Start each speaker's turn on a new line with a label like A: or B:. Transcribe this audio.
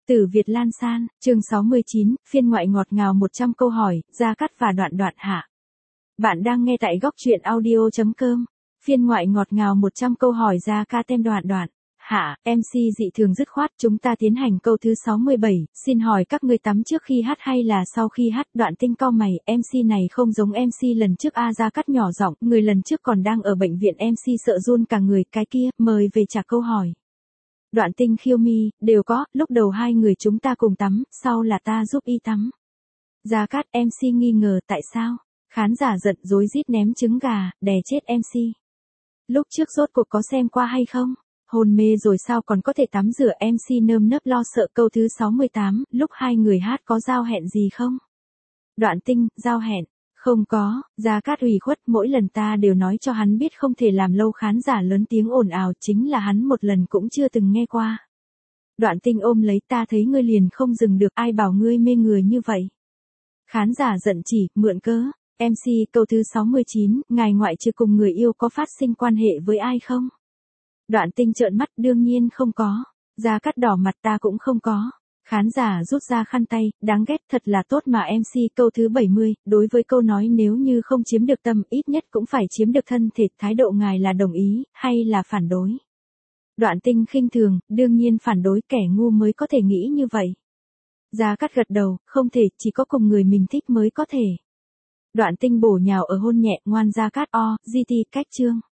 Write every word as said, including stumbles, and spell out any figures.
A: Tử Việt Lan San, chương sáu mươi chín, phiên ngoại ngọt ngào một trăm câu hỏi, Gia Cát và Đoạn Đoạn hạ. Bạn đang nghe tại góc truyện audio chấm com. Phiên ngoại ngọt ngào một trăm câu hỏi Gia Cát tem Đoạn Đoạn hạ, em xê dị thường dứt khoát. Chúng ta tiến hành câu thứ sáu mươi bảy, xin hỏi các ngươi tắm trước khi hát hay là sau khi hát? Đoạn Tinh cau mày, em xê này không giống em xê lần trước. A Gia Cát nhỏ giọng, người lần trước còn đang ở bệnh viện, em xê sợ run cả người. Cái kia, mời về trả câu hỏi. Đoạn Tinh khiêu mi, đều có, lúc đầu hai người chúng ta cùng tắm, sau là ta giúp y tắm. Gia Cát, em xê nghi ngờ tại sao? Khán giả giận rối rít ném trứng gà, đè chết em xê. Lúc trước rốt cuộc có xem qua hay không? Hôn mê rồi sao còn có thể tắm rửa? Em xê nơm nớp lo sợ. Câu thứ sáu mươi tám, lúc hai người hát có giao hẹn gì không? Đoạn Tinh, giao hẹn. Không có. Gia Cát ủy khuất, mỗi lần ta đều nói cho hắn biết không thể làm lâu. Khán giả lớn tiếng ồn ào, chính là hắn một lần cũng chưa từng nghe qua. Đoạn Tinh ôm lấy, ta thấy ngươi liền không dừng được, ai bảo ngươi mê người như vậy? Khán giả giận chỉ, mượn cớ. em xê, câu thứ sáu mươi chín, ngài ngoại trừ cùng người yêu có phát sinh quan hệ với ai không? Đoạn Tinh trợn mắt, đương nhiên không có. Gia Cát đỏ mặt, ta cũng không có. Khán giả rút ra khăn tay, đáng ghét, thật là tốt mà. em xê, câu thứ bảy mươi, đối với câu nói nếu như không chiếm được tâm, ít nhất cũng phải chiếm được thân thể, thái độ ngài là đồng ý, hay là phản đối? Đoạn Tinh khinh thường, đương nhiên phản đối, kẻ ngu mới có thể nghĩ như vậy. Gia Cát gật đầu, không thể, chỉ có cùng người mình thích mới có thể. Đoạn Tinh bổ nhào ở hôn nhẹ, ngoan. Gia Cát o, gi ti, cách chương.